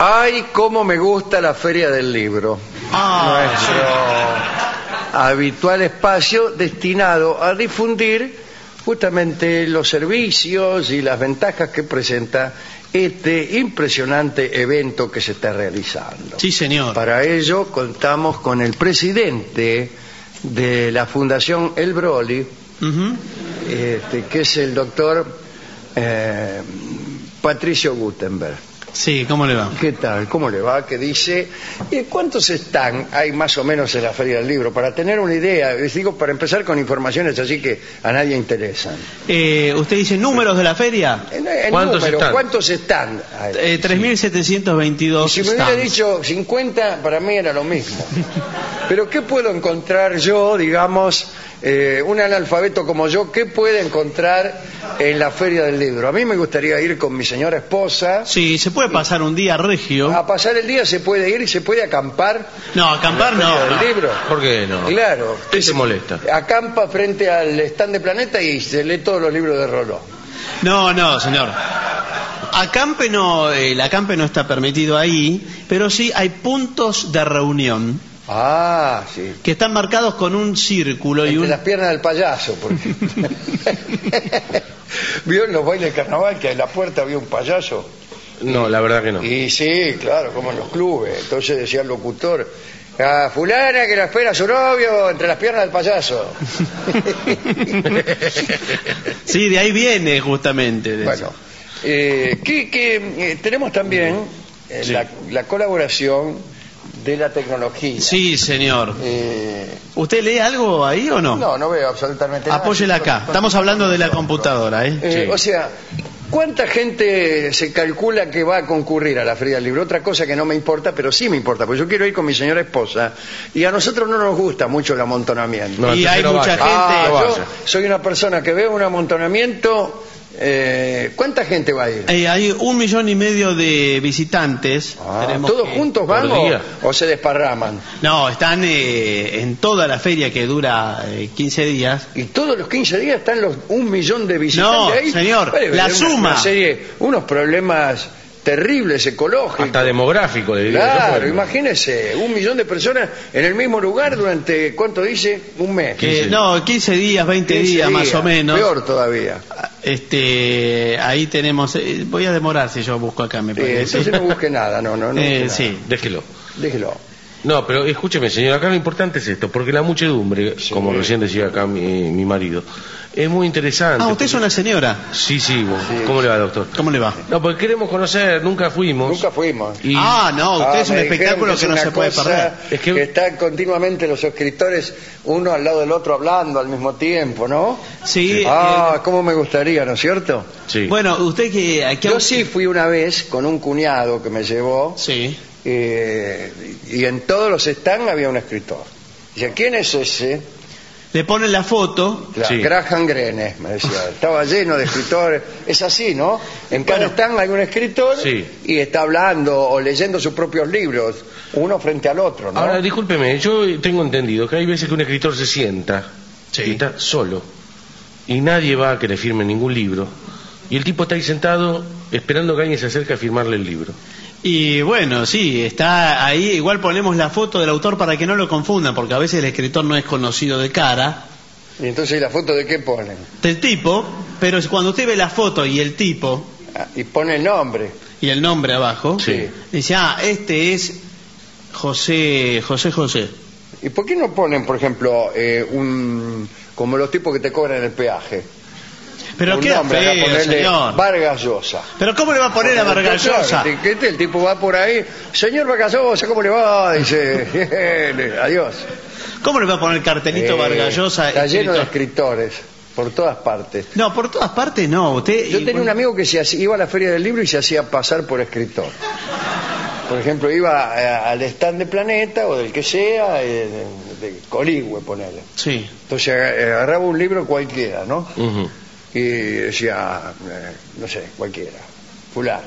Ay, cómo me gusta la Feria del Libro. Nuestro habitual espacio destinado a difundir justamente los servicios y las ventajas que presenta este impresionante evento que se está realizando. Sí, señor. Para ello contamos con el presidente de la Fundación El Broly, que es el doctor Patricio Gutenberg. Sí, ¿cómo le va? ¿Qué tal? ¿Cómo le va? ¿Qué dice? ¿Cuántos están hay más o menos en la Feria del Libro? Para tener una idea, les digo, para empezar con informaciones así que a nadie interesan. ¿Usted dice números de la feria? ¿Cuántos están? 3.722 Si me hubiera dicho 50, para mí era lo mismo. Pero ¿qué puedo encontrar yo, digamos, un analfabeto como yo, qué puede encontrar en la Feria del Libro? A mí me gustaría ir con mi señora esposa. Sí, se puede pasar un día regio. A pasar el día se puede ir y se puede acampar. No, acampar no. ¿Del libro? ¿Por qué no? Claro. ¿Qué se molesta? Acampa frente al stand de Planeta y se lee todos los libros de Roló. No, señor. Acampe no, el acampe no está permitido ahí, pero sí hay puntos de reunión. Ah, sí. Que están marcados con un círculo entre las piernas del payaso, por ejemplo. ¿Vio en los bailes de carnaval que en la puerta había un payaso? No, la verdad que no. Y sí, claro, como en los clubes. Entonces decía el locutor: a fulana que la espera a su novio entre las piernas del payaso. Sí, de ahí viene justamente. Bueno, tenemos también la colaboración de la tecnología. Sí, señor. ¿Usted lee algo ahí o no? No veo absolutamente nada. Apóyela acá. Estamos hablando de la computadora, Sí. O sea, ¿cuánta gente se calcula que va a concurrir a la Feria del Libro? Otra cosa que no me importa, pero sí me importa, porque yo quiero ir con mi señora esposa y a nosotros no nos gusta mucho el amontonamiento. No, y hay mucha gente. Yo soy una persona que veo un amontonamiento. ¿Cuánta gente va a ir? Hay 1,5 millones de visitantes. ¿Todos juntos van o se desparraman? No, están en toda la feria que dura 15 días. ¿Y todos los 15 días están los 1 millón de visitantes no, ahí? Señor, la suma. Una serie, unos problemas terribles ecológicos. Hasta demográfico, le digo. Claro, imagínese, 1 millón de personas en el mismo lugar durante, ¿cuánto dice? Un mes. 15 días, 20 días más o menos. Peor todavía. Ahí tenemos. Voy a demorar si yo busco acá, me parece. Entonces no busque nada, no. Sí. Déjelo. No, pero escúcheme, señor, acá lo importante es esto, porque la muchedumbre, como recién decía acá mi marido, es muy interesante. Usted es una señora. Sí, ¿cómo le va, doctor? ¿Cómo le va? No, porque queremos conocer, nunca fuimos. Y... usted es un espectáculo que no se puede perder. Es que están continuamente los escritores uno al lado del otro hablando al mismo tiempo, ¿no? Sí. Cómo me gustaría, ¿no es cierto? Sí. Bueno, usted que... Yo sí fui una vez con un cuñado que me llevó. Sí. Y en todos los stands había un escritor. Dice, ¿quién es ese? Le ponen la foto. Sí. Graham Greene, me decía. Estaba lleno de escritores. Es así, ¿no? En cada stand hay un escritor y está hablando o leyendo sus propios libros, uno frente al otro, ¿no? Ahora, discúlpeme, yo tengo entendido que hay veces que un escritor se sienta y está solo y nadie va a que le firme ningún libro y el tipo está ahí sentado esperando que alguien se acerque a firmarle el libro. Y bueno, sí, está ahí. Igual ponemos la foto del autor para que no lo confundan, porque a veces el escritor no es conocido de cara. ¿Y entonces la foto de qué ponen? Del tipo, pero cuando usted ve la foto y el tipo... y pone el nombre. Y el nombre abajo. Sí. Dice, este es José. ¿Y por qué no ponen, por ejemplo, como los tipos que te cobran el peaje? Pero queda feo, señor. Vargas Llosa. ¿Pero cómo le va a poner a Vargas Llosa? El tipo va por ahí. Señor Vargas Llosa, ¿cómo le va? Dice, adiós. ¿Cómo le va a poner el cartelito Vargas Llosa? Está lleno de escritores, por todas partes. No, por todas partes no. Yo tenía un amigo que iba a la Feria del Libro y se hacía pasar por escritor. Por ejemplo, iba al stand de Planeta o del que sea, de Coligüe, ponele. Sí. Entonces agarraba un libro cualquiera, ¿no? Uh-huh. Y decía, no sé, cualquiera, fulano.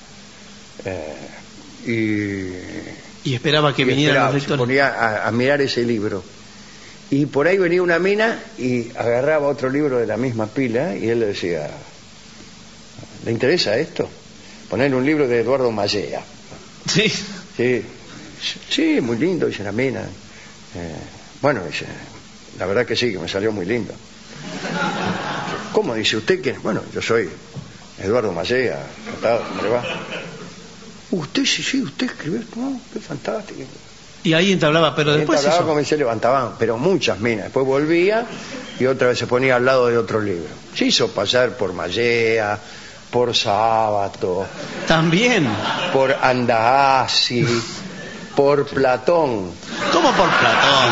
Y esperaba que vinieran los lectores. Se ponía a mirar ese libro. Y por ahí venía una mina y agarraba otro libro de la misma pila y él le decía, ¿le interesa esto? Ponerle un libro de Eduardo Mallea. Sí. Sí, sí, muy lindo, dice la mina. Bueno, dice, la verdad que sí, que me salió muy lindo. ¿Cómo dice usted que? Bueno, yo soy Eduardo Mallea, encantado, ¿cómo le va? Usted sí, usted escribió esto, ¿no? Qué fantástico. Y ahí entablaba, pero después entablaba eso... como se levantaban, pero muchas minas. Después volvía y otra vez se ponía al lado de otro libro. Se hizo pasar por Mallea, por Sábato, También. por Andahasi, por Platón. ¿Cómo por Platón?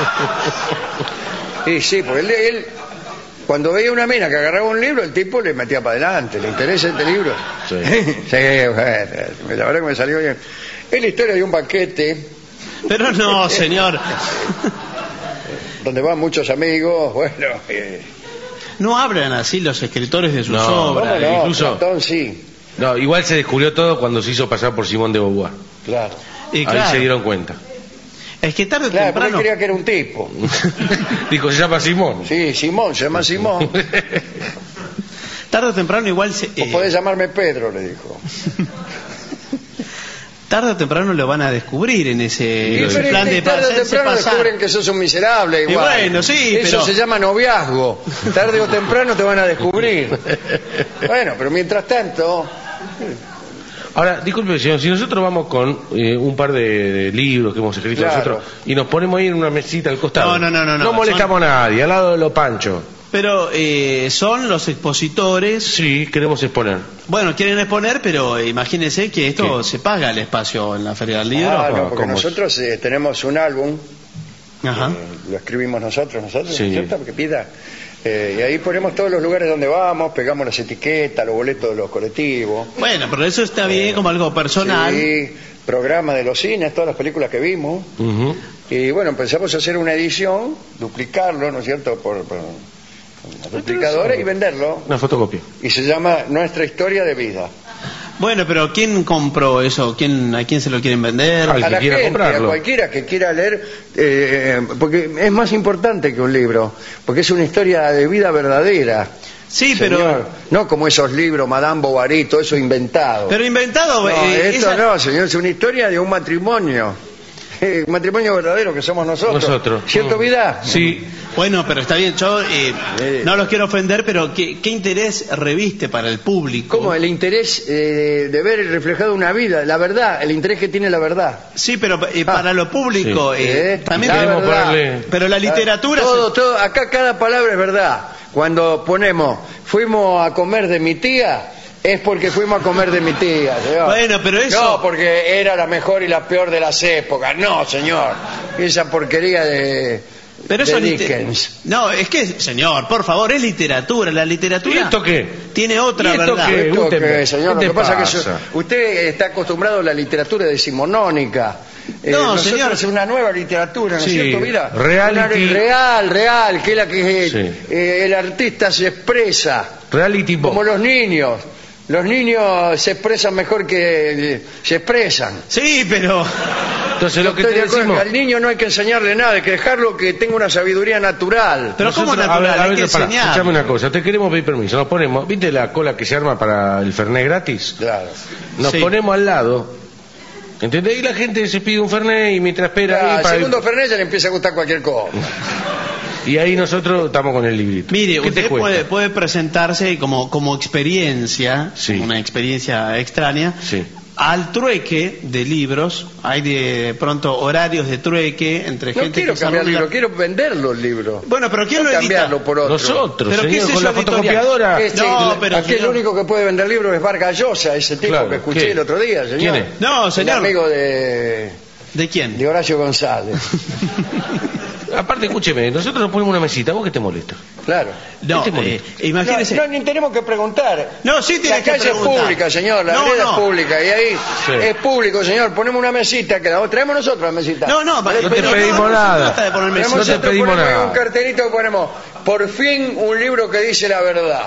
Y sí, porque él cuando veía una mina que agarraba un libro, el tipo le metía para adelante. ¿Le interesa este libro? Sí. Sí, bueno, la verdad que me salió bien. Es la historia de un banquete Pero no, señor. donde van muchos amigos, bueno... No hablan así los escritores de sus No, obras. ¿cómo no? incluso- Platón sí, No, igual se descubrió todo cuando se hizo pasar por Simón de Beauvoir. claro. Y Ahí claro, se dieron cuenta. es que tarde o Claro, porque él temprano... creía que era un tipo. Dijo, se llama Simón. Sí, Simón, se llama Simón. Tarde o temprano igual... O podés llamarme Pedro, le dijo. Tarde o temprano lo van a descubrir en ese pero plan de tarde o hacerse temprano pasar. descubren que sos un miserable igual. Y bueno, sí, Eso pero- se llama noviazgo. Tarde o temprano te van a descubrir. Bueno, pero mientras tanto... Ahora, disculpe, señor, si nosotros vamos con un par de libros que hemos escrito Claro. nosotros y nos ponemos ahí en una mesita al costado. No. No molestamos a nadie, al lado de los panchos. Pero son los expositores... Sí, queremos exponer. Bueno, quieren exponer, pero imagínense que esto se paga el espacio en la Feria del Libro. Ah, no, porque ¿cómo? nosotros tenemos un álbum, Ajá. lo escribimos nosotros, Sí. ¿cierto? Porque pida. Y ahí ponemos todos los lugares donde vamos, pegamos las etiquetas, los boletos de los colectivos. Bueno, pero eso está bien como algo personal. Sí, programa de los cines, todas las películas que vimos. Ujú. Y bueno, empezamos a hacer una edición, duplicarlo, ¿no es cierto?, por una duplicadora y venderlo. Una fotocopia. Y se llama Nuestra Historia de Vida. Bueno, pero ¿quién compró eso? ¿A quién se lo quieren vender? Al A que la quiera gente, a comprarlo. cualquiera que quiera leer, porque es más importante que un libro, porque es una historia de vida verdadera. Sí, Señor. No como esos libros, Madame Bovary, todo eso inventado. pero inventado... No, esto esa- no, señor, es una historia de un matrimonio. Un matrimonio verdadero que somos nosotros. Nosotros. ¿Cierto, Vida? Sí. Bueno, pero está bien, yo no los quiero ofender, pero ¿qué interés reviste para el público? ¿Cómo? El interés de ver reflejado una vida, la verdad, el interés que tiene la verdad. Sí, pero para lo público Sí. también... La queremos verdad. ponerle- Pero la literatura... Todo, acá cada palabra es verdad. Cuando ponemos, fuimos a comer de mi tía, es porque fuimos a comer de mi tía, señor. Bueno, pero eso... No, porque era la mejor y la peor de las épocas. No, señor. Esa porquería de Pero eso Dickens. No, es que, señor, por favor, es literatura. La literatura ¿Y esto qué? tiene otra ¿Y esto verdad. qué? Esto Usted- que, señor, lo ¿qué que te pasa es pasa? que usted está acostumbrado a la literatura decimonónica. No, nosotros señor. es una nueva literatura, ¿no es Sí, cierto? Mira, reality. real, que es la que Sí. el artista se expresa, Reality Box. como los niños. Los niños se expresan mejor que se expresan. Sí, pero... Entonces lo que Estoy te de acuerdo decimos... que al niño no hay que enseñarle nada, hay que dejarlo que tenga una sabiduría natural. Pero ¿cómo Nosotros- natural? a Hay que pará, enseñar. escuchame una cosa, te queremos pedir permiso. Nos ponemos, ¿viste la cola que se arma para el Fernet gratis? Claro. Nos Sí. ponemos al lado, ¿entendés? Y la gente se pide un Fernet y mientras espera ahí Al para segundo Fernet ya le empieza a gustar cualquier cosa. y ahí nosotros estamos con el librito. Mire, ¿Qué te usted cuesta? puede presentarse como experiencia, Sí. una experiencia extraña, Sí. al trueque de libros. Hay de pronto horarios de trueque entre No gente quiero que se cambiar el arregla- libro, quiero vender los libros. Bueno, pero ¿quién No lo edita? cambiarlo por otro. Nosotros, ¿Pero qué señor, es con eso la editorial? fotocopiadora. No, pero, aquí el señor- único que puede vender libros es Vargas Llosa, ese tipo Claro, que escuché ¿qué? el otro día, señor. ¿Quién es? No, señor. El amigo de ¿De quién? Horacio González. Aparte, escúcheme, nosotros nos ponemos una mesita, ¿vos qué te molesta? Claro. No, ¿Qué te molesta? imagínese. No, ni tenemos que preguntar. No, sí tiene La que calle preguntar. es pública, señor, la No, vereda no. es pública, y ahí Sí. es público, señor. Ponemos una mesita, que la traemos nosotros la mesita. No, No te pero pedimos no se nada. trata de poner Pero mesita. No te nosotros pedimos ponemos ahí nada. un cartelito que ponemos, por fin un libro que dice la verdad.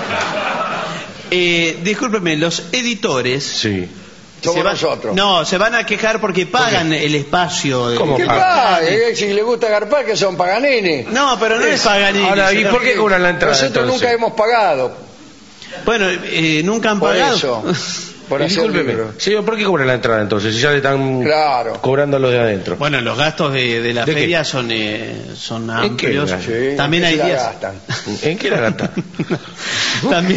Discúlpeme, los editores Sí. Somos se nosotros. No, se van a quejar porque pagan el espacio. ¿Cómo ¿Qué pagan? pasa? Si le gusta garpar, que son Paganini. No, pero no es Paganini. Ahora, ¿y señor. por qué cobran la entrada? Nosotros entonces? nunca hemos pagado. Bueno, nunca han Por pagado. eso. por hacer discúlpeme, libros. señor, ¿por qué cobran la entrada entonces? Si ya le están cobrando a los de adentro. Bueno, los gastos de la feria son amplios. Sí, también hay días. Gastan. ¿En qué la gastan? También.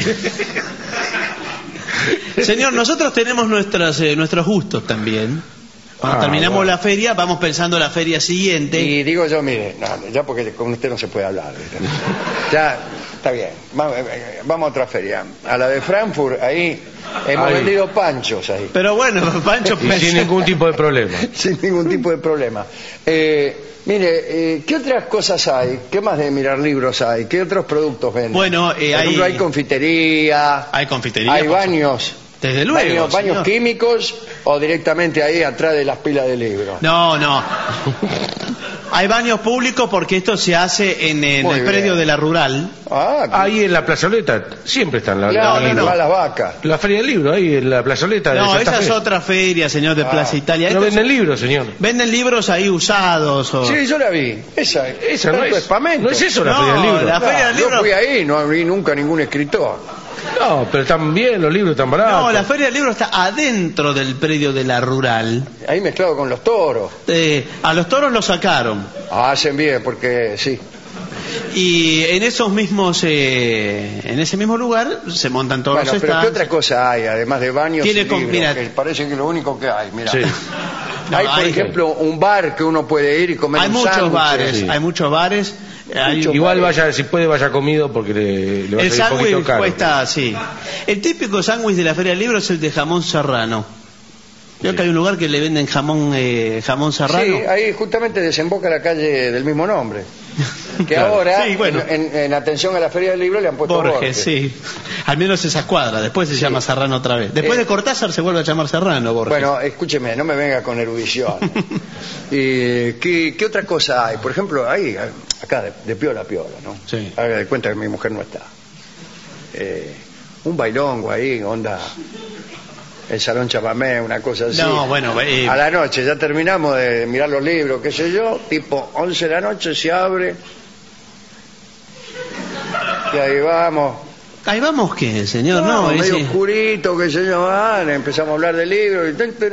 Señor, nosotros tenemos nuestros gustos también. Cuando terminamos la feria, vamos pensando la feria siguiente. Y digo yo, mire, no, ya porque con usted no se puede hablar. ¿Viste? Ya, está bien. Vamos a otra feria. A la de Frankfurt, ahí hemos vendido panchos ahí. Pero bueno, panchos sin ningún tipo de problema. Sin ningún tipo de problema. Mire, ¿qué otras cosas hay? ¿Qué más de mirar libros hay? ¿Qué otros productos venden? Bueno, por ejemplo, hay confitería. Hay confitería. Hay baños. Desde luego. ¿Baños químicos o directamente ahí atrás de las pilas de libros? No. Hay baños públicos porque esto se hace en el predio de la Rural. Ahí en la plazoleta siempre están las vacas. La feria del libro, ahí en la plazoleta de Santa esa Fe. es otra feria, señor, de Plaza Italia. No venden libros, señor. Venden libros ahí usados. Sí, yo la vi. Esa no es espamento. No es eso la feria del libro. La feria del libro. Yo fui ahí, no vi nunca ningún escritor. No, pero están bien, los libros están baratos. No, la feria del libro está adentro del predio de la Rural. Ahí mezclado con los toros. A los toros los sacaron. Hacen bien, porque sí. Y en esos mismos, en ese mismo lugar se montan todos los stands. Pero ¿qué otra cosa hay, además de baños y libros? Que parece que es lo único que hay, mira. Sí. Hay, por ejemplo, un bar que uno puede ir y comer hay un muchos sándwich. bares, hay muchos bares. Igual vaya, si puede vaya comido porque le va a salir un poquito caro. Cuesta, sí. El típico sándwich de la Feria del Libro es el de jamón serrano. Creo que hay un lugar que le venden jamón serrano. Sí, ahí justamente desemboca la calle del mismo nombre. Que claro. Ahora, sí, bueno, en atención a la Feria del Libro, le han puesto Borges. Sí, al menos esa cuadra. Después se llama Serrano otra vez. Después de Cortázar se vuelve a llamar Serrano, Borges. Bueno, escúcheme, no me venga con erudición. ¿Qué otra cosa hay? Por ejemplo, ahí, acá, de piola a piola, ¿no? Sí. Haga de cuenta que mi mujer no está. Un bailongo ahí, onda... El Salón Chamamé, una cosa así. No, bueno, a la noche, ya terminamos de mirar los libros, qué sé yo, tipo 11 de la noche se abre. Y ahí vamos. ¿Ahí vamos qué, señor? No, medio oscurito, qué sé yo, empezamos a hablar de libros.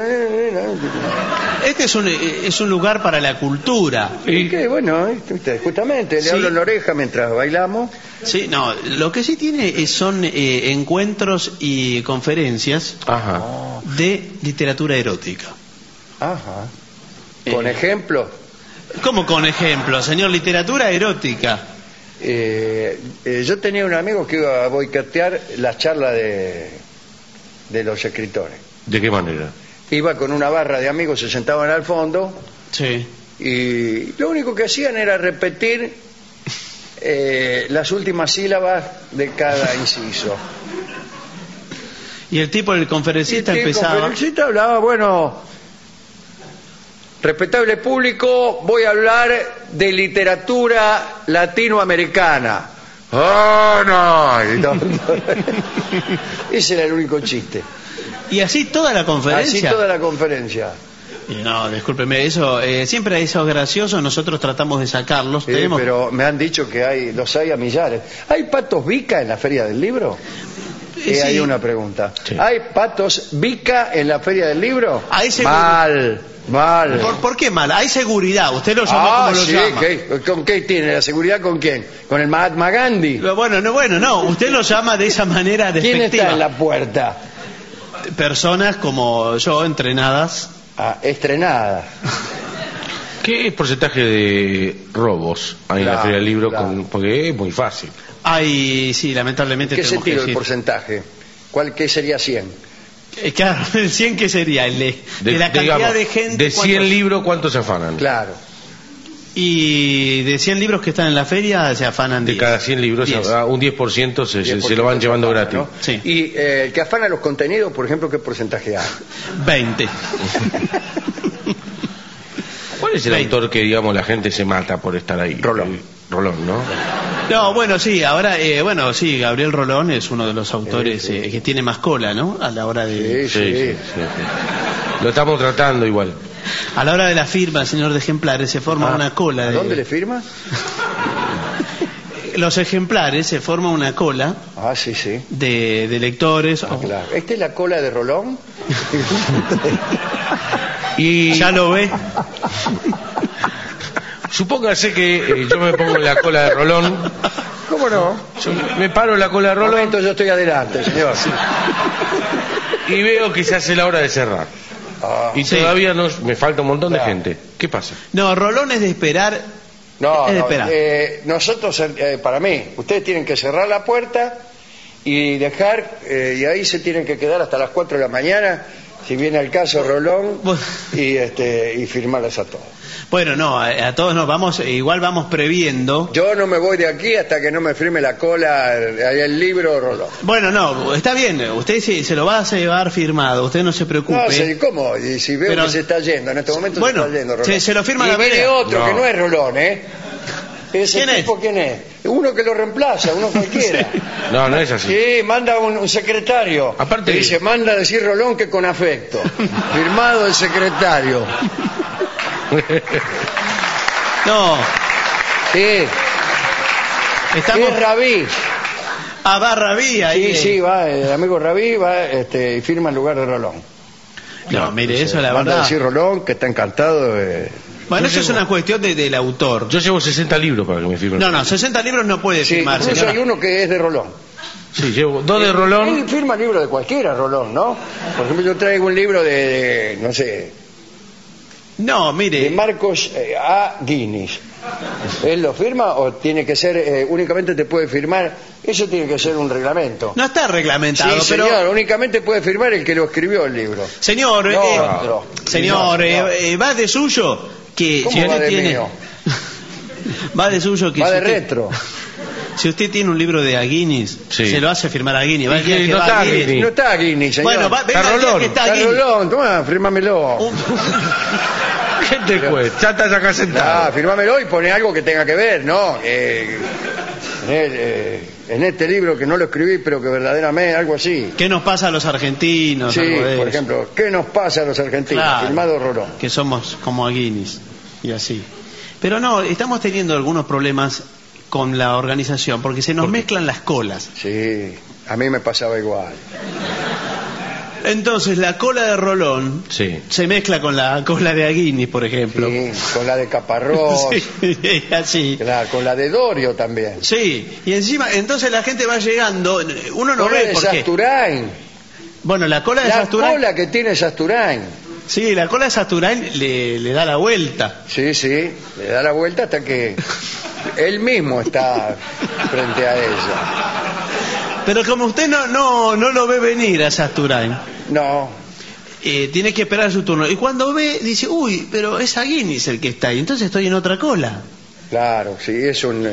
Este es un lugar para la cultura. ¿Y qué? Bueno, justamente, le hablo en la oreja mientras bailamos. Sí, no, lo que sí tiene son encuentros y conferencias de literatura erótica. Ajá. ¿Con ejemplos? ¿Cómo con ejemplos, señor? Literatura erótica. Yo tenía un amigo que iba a boicotear la charla de los escritores. ¿De qué manera? Iba con una barra de amigos, se sentaban al fondo. Sí. Y lo único que hacían era repetir las últimas sílabas de cada inciso. Y el tipo, el conferencista, empezaba... El conferencista hablaba, bueno, respetable público, voy a hablar de literatura latinoamericana. ¡Oh, no! Ese era el único chiste. ¿Y así toda la conferencia? Así toda la conferencia. No, discúlpeme, eso siempre hay esos graciosos, nosotros tratamos de sacarlos. Pero me han dicho que los hay a millares. ¿Hay patos Vica en la Feria del Libro? Sí. Hay una pregunta. Sí. ¿Hay patos Vica en la Feria del Libro? Mal. ¿Por qué mal? Hay seguridad, usted lo llama como lo llama. ¿Con qué tiene? ¿La seguridad con quién? ¿Con el Mahatma Gandhi? No, usted lo llama de esa manera despectiva. ¿Quién está en la puerta? Personas como yo, entrenadas. Estrenadas. ¿Qué porcentaje de robos hay en la Feria del Libro? Porque es muy fácil. Sí, lamentablemente. ¿Qué sentido el porcentaje? ¿Qué sería 100? Claro, el 100 ¿qué sería? De la cantidad, digamos, de gente. De 100 libros, ¿cuántos se afanan? Claro. Y de 100 libros que están en la feria se afanan 10. De cada 100 libros, 10. Un 10% se lo van llevando gratis. ¿No? Sí. Y el que afana los contenidos, por ejemplo, ¿qué porcentaje hay? 20. ¿Cuál es el autor que, digamos, la gente se mata por estar ahí? Rolón, ¿no? No, bueno, sí, ahora, sí, Gabriel Rolón es uno de los autores que tiene más cola, ¿no? A la hora de... Sí. Lo estamos tratando igual. A la hora de la firma, señor de ejemplares, se forma una cola. ¿A dónde le firma? los ejemplares se forma una cola Ah, sí, sí. de lectores. Claro. ¿Esta es la cola de Rolón? Y ¿Ya lo ve? supóngase que yo me pongo en la cola de Rolón. ¿Cómo no? Yo me paro en la cola de Un Rolón momento, yo estoy adelante, señor. y veo que se hace la hora de cerrar. Ah. Y Sí. todavía me falta un montón de Claro. gente. ¿Qué pasa? No, Rolón es de esperar. No, es de no, esperar. nosotros, para mí, ustedes tienen que cerrar la puerta y dejar, y ahí se tienen que quedar hasta las 4 de la mañana, si viene al caso Rolón, y firmarlas a todos. Bueno, no, a todos nos vamos, igual vamos previendo. Yo no me voy de aquí hasta que no me firme la cola, ahí el libro Rolón. Bueno, no, está bien, usted se lo va a llevar firmado, usted no se preocupe. No, sí, ¿cómo? Y si veo Pero- que se está yendo, en este momento Bueno, se está yendo Rolón. se lo firma y la viene vereda. otro No. que no es Rolón, ¿eh? ¿Ese ¿Quién es? tipo quién es? Uno que lo reemplaza, uno cualquiera. No, no es así. Sí, manda un secretario. Aparte- Y dice, manda a decir Rolón que con afecto. Firmado el secretario. No, Sí, estamos es Rabí. a Barrabí ahí. Sí, sí, va, el amigo Rabí va y firma en lugar de Rolón. No, mire, eso la Manda a verdad. decir Rolón que está encantado. Bueno, eso es una cuestión del autor. Yo llevo 60 libros para que me firmen. No, 60 libros no puede Sí, firmar, incluso señora. hay uno que es de Rolón. Sí, llevo 2 de Rolón. Él firma libros de cualquiera, Rolón, ¿no? Por ejemplo, yo traigo un libro de no sé, No, de mire, Marcos A. Guinness. ¿Él lo firma o tiene que ser, únicamente te puede firmar? Eso tiene que ser un reglamento. no está reglamentado, Sí, pero... señor, únicamente puede firmar el que lo escribió el libro. Señor, No, otro. señor, No. va de suyo que ¿Cómo si va usted de tiene... mío? Va de suyo que Va si de usted- retro. Si usted tiene un libro de Aguinis, Sí. se lo hace firmar a Aguinis. Va el Y día que que no va está Aguinis. Aguinis. No está Guinness, señor. Bueno, venga el día Rolón, que está Está Aguinis. Rolón, toma, firmámelo. ¿Qué te cuesta? Ya estás acá Ah, sentado. firmámelo y pone algo que tenga que ver, ¿no? En este libro que no lo escribí, pero que verdaderamente, algo así. ¿Qué nos pasa a los argentinos? Sí, Algo de por eso. ejemplo, ¿qué nos pasa a los argentinos? Claro. Firmado Rolón. Que somos como Aguinis y así. Pero no, estamos teniendo algunos problemas con la organización porque se nos mezclan las colas. Sí, a mí me pasaba igual. Entonces la cola de Rolón Sí. se mezcla con la cola de Aguinis, por ejemplo. Sí, con la de Caparrós, Sí, así. claro, con la de Dorio también. Sí, y encima, entonces la gente va llegando, uno no Con la ve de por qué. Sasturain. Bueno, la cola de La Sasturain, cola que tiene Sasturain. sí, la cola de Sasturain le da la vuelta. Sí, sí, le da la vuelta hasta que él mismo está frente a ella. Pero como usted no lo ve venir a Sasturain, No, tiene que esperar su turno. Y cuando ve, dice, uy, pero es Aguinis el que está ahí, entonces estoy en otra cola. claro, sí, es un...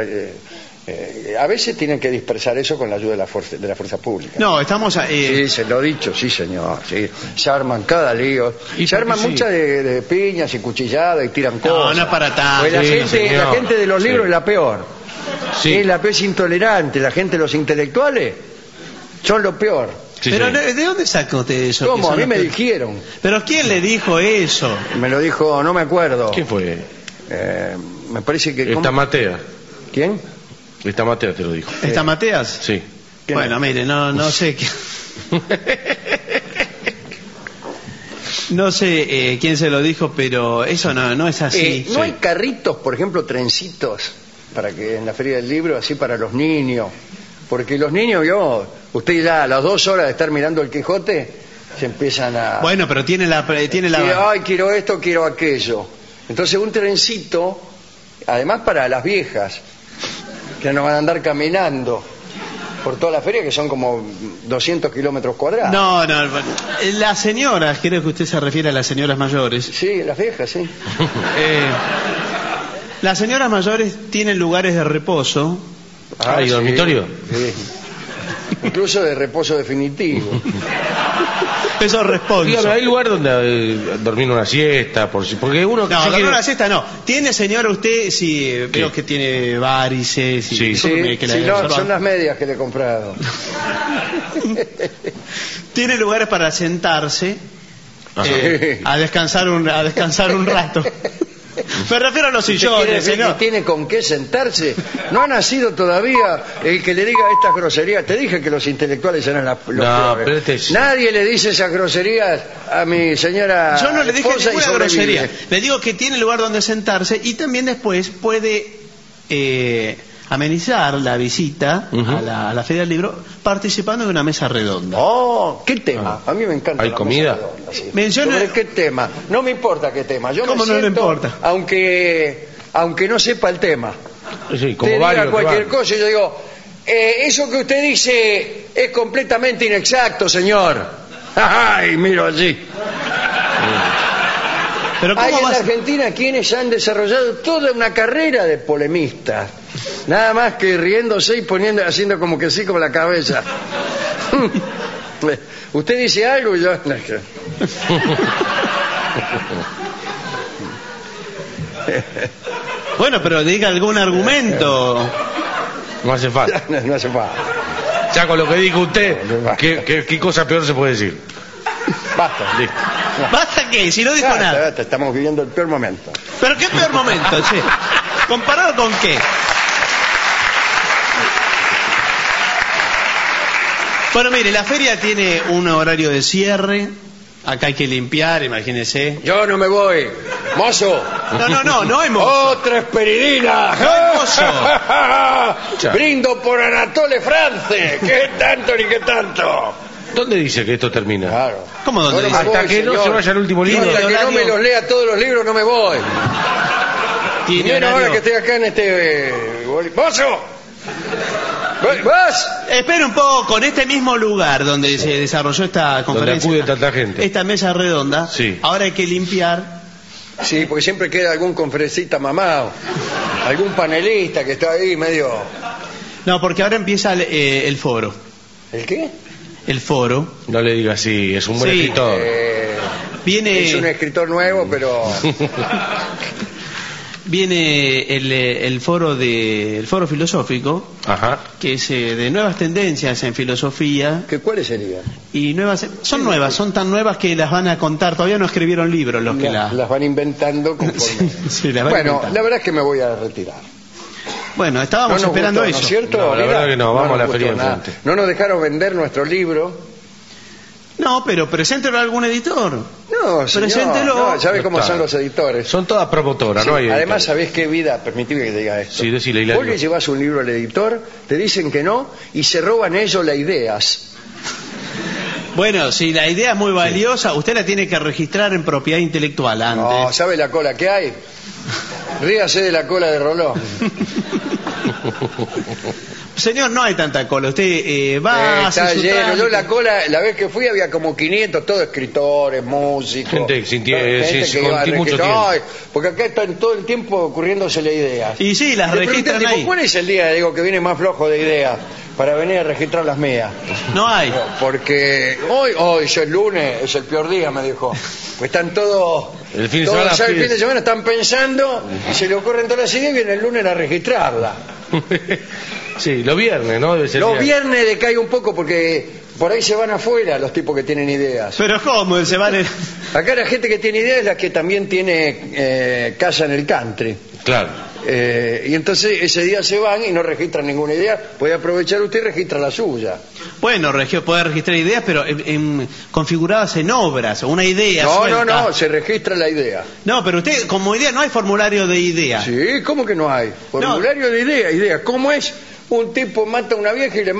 a veces tienen que dispersar eso con la ayuda de la fuerza pública. No, estamos... Sí, se lo he dicho, sí señor, sí. Se arman cada lío. ¿Y Se por qué arman sí? muchas de piñas y cuchilladas y tiran cosas. no es para tanto. Pues la, Sí, gente, señor. la gente de los libros Sí. es la peor. Sí. Es la peor, es intolerante. La gente, los intelectuales, son lo peor. Sí, pero sí. ¿de dónde saca usted eso? que ¿Cómo? son A mí los me que- dijeron. ¿Pero quién le dijo eso? Me lo dijo, no me acuerdo. ¿Quién fue? Me parece que... ¿cómo? Esta Matea. ¿Quién? Esta Matea te lo dijo. ¿Está Mateas? Sí. ¿Quién Bueno, es? mire, no sé qué... No sé quién se lo dijo, pero eso no es así. ¿No hay carritos, por ejemplo, trencitos, para que en la Feria del Libro, así para los niños? Porque los niños, usted ya a las 2 horas de estar mirando el Quijote, se empiezan a... Bueno, pero tiene la... Sí, ay, quiero esto, quiero aquello. Entonces un trencito, además para las viejas, que no van a andar caminando por toda la feria, que son como 200 kilómetros cuadrados. No, las señoras, creo que usted se refiere a las señoras mayores. Sí, las viejas, sí. Las señoras mayores tienen lugares de reposo. ¿Y dormitorio? Sí. Incluso de reposo definitivo. Eso responso. Dígame, ¿hay lugar donde dormir una siesta? Porque uno... No, yo dormir quiero- una siesta no. ¿Tiene, señora, usted, si veo ¿Qué? que tiene varices? Sí. Sí, discúlpeme que la sí, haya no, observado. son las medias que le he comprado. Tiene lugares para sentarse Ajá. a descansar un rato. Me refiero a los sillones, ¿Usted señor. tiene con qué sentarse? No ha nacido todavía el que le diga estas groserías. Te dije que los intelectuales eran los peores. Nadie le dice esas groserías a mi señora. Yo no le dije esposa ninguna y sobrevive. grosería. Le digo que tiene lugar donde sentarse y también después puede amenizar la visita a la Feria del Libro participando de una mesa redonda. Oh, ¿qué tema? A mí me encanta. ¿Hay comida? Sí. ¿Sobre qué tema? No me importa qué tema. Yo ¿Cómo me no le siento, importa? aunque no sepa el tema. Sí, como Te diga varios cualquier que van. cosa y yo digo, eso que usted dice es completamente inexacto, señor. Ay, miro allí. Pero Hay ¿cómo en la vas? Argentina quienes han desarrollado toda una carrera de polemistas. Nada más que riéndose y haciendo como que sí con la cabeza. Usted dice algo y yo... Bueno, pero diga algún argumento. No hace falta. No hace falta. Ya con lo que dijo usted, ¿qué cosa peor se puede decir? Basta. Listo. ¿Basta qué? Si no dijo Basta, nada. basta, estamos viviendo el peor momento. ¿Pero qué peor momento, che? ¿Comparado con qué? Bueno, mire, la feria tiene un horario de cierre. Acá hay que limpiar, imagínese. Yo no me voy. Mozo. No hay mozo. Otra esperidina. No hay mozo. Brindo por Anatole France. ¿Qué tanto ni qué tanto? ¿Dónde dice que esto termina? Claro. ¿Cómo dónde Yo dice? me Hasta voy, que no señor. se vaya el último Yo libro. hasta que no me los lea todos los libros no me voy. Tiene Mira ahora horario. que estoy acá en este... ¡Mozo! ¿Vas? Espera un poco, en este mismo lugar donde se desarrolló esta conferencia, acude tanta gente. esta mesa redonda, Sí. ahora hay que limpiar. Sí, porque siempre queda algún conferencista mamado, algún panelista que está ahí medio... No, porque ahora empieza el foro. ¿El qué? El foro. No le diga así, es un buen Sí. escritor. Viene... Es un escritor nuevo, pero... Viene el foro el foro filosófico, Ajá. que es de nuevas tendencias en filosofía ¿Cuáles serían? y son tan nuevas que las van a contar. Todavía no escribieron libros los que Las van inventando conforme... Sí, las van Bueno, inventando. la verdad es que me voy a retirar. Bueno, estábamos No nos esperando gustó, eso. ¿no es cierto? No, la Mira, verdad que no, vamos nos a la gustó feria nada. enfrente. No nos dejaron vender nuestro libro. No, pero preséntelo a algún editor. No, señor, Preséntelo. no, ¿sabe No cómo está. son los editores? Son todas promotoras, Sí, no hay además, editores. ¿sabés qué vida? Permitime que te diga esto. Sí, decile, Hilario. Vos le llevas un libro al editor, te dicen que no, y se roban ellos las ideas. Bueno, si la idea es muy valiosa, usted la tiene que registrar en propiedad intelectual antes. No, ¿sabe la cola que hay? Ríase de la cola de Rolón. Señor, no hay tanta cola. Usted va a Está hacer su lleno. trámite. Yo la cola, la vez que fui había como 500, todos escritores, músicos. Gente sin tie- gente sí, que iba a con mucho registrar. tiempo. Ay, porque acá están todo el tiempo ocurriéndosele ideas. Y sí, las Le pregunté, registran tipo, ahí. ¿cuál es el día, digo, que viene más flojo de ideas para venir a registrar las mías? No hay. Porque hoy es el lunes, es el peor día, me dijo. Pues están todos... El fin de todos semana ya el fin de pides. semana están pensando y se le ocurren todas las ideas y viene el lunes a registrarla. Sí, los viernes, ¿no? Debe ser Los día. viernes decae un poco porque por ahí se van afuera los tipos que tienen ideas. Pero ¿cómo? Se van Acá la gente que tiene ideas es la que también tiene casa en el country. Claro. Y entonces ese día se van y no registran ninguna idea. Puede aprovechar usted y registra la suya. Bueno, puede registrar ideas, pero configuradas en obras, una idea suelta. No, se registra la idea. No, pero usted, como idea, no hay formulario de idea. Sí, ¿cómo que no hay? Formulario de idea. ¿Cómo es? Un tipo mata a una vieja y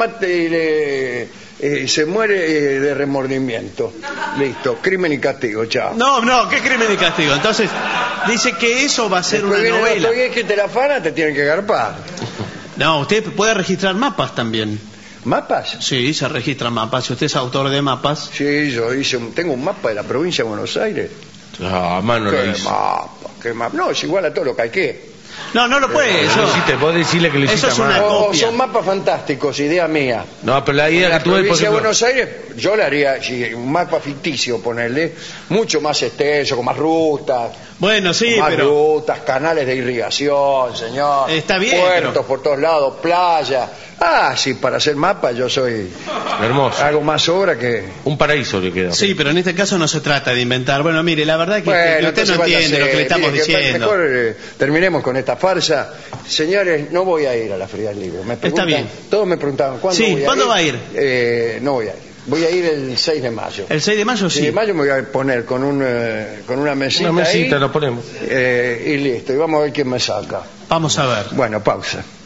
se muere de remordimiento. Listo, crimen y castigo, chao. No, ¿qué crimen y castigo? Entonces, dice que eso va a ser Después una viene novela. otro viejo que te la afana, te tienen que garpar. No, usted puede registrar mapas también. ¿Mapas? Sí, se registran mapas. Si usted es autor de mapas. Sí, yo tengo un mapa de la provincia de Buenos Aires. Ah, mano lo hizo. ¿Qué mapa? No, es igual a todo lo que hay que. No lo puede. Eso sí, te podés decirle que lo Eso hiciste es una mal. copia. Son mapas fantásticos, idea mía. No, pero la idea La que tuve, por provincia de ejemplo, Buenos Aires yo le haría un mapa ficticio, ponerle mucho más extenso, con más rutas. Bueno, sí, más pero... rutas, canales de irrigación, señor. Está bien, puertos pero... por todos lados, playa. Sí, para hacer mapa yo soy... Hermoso. Hago más obra que... Un paraíso le queda. Sí, pero en este caso no se trata de inventar. Bueno, mire, la verdad es que usted no entiende lo que le estamos diciendo. Mejor terminemos con esta farsa. Señores, no voy a ir a la Feria del Libro. Está bien. Todos me preguntaban, ¿cuándo voy a ir? ¿Cuándo va a ir? No voy a ir. Voy a ir el 6 de mayo. ¿El 6 de mayo sí? El 6 de mayo me voy a poner con una mesita. Una mesita ahí, lo ponemos. y listo. Y vamos a ver quién me saca. Vamos a ver. Bueno, pausa.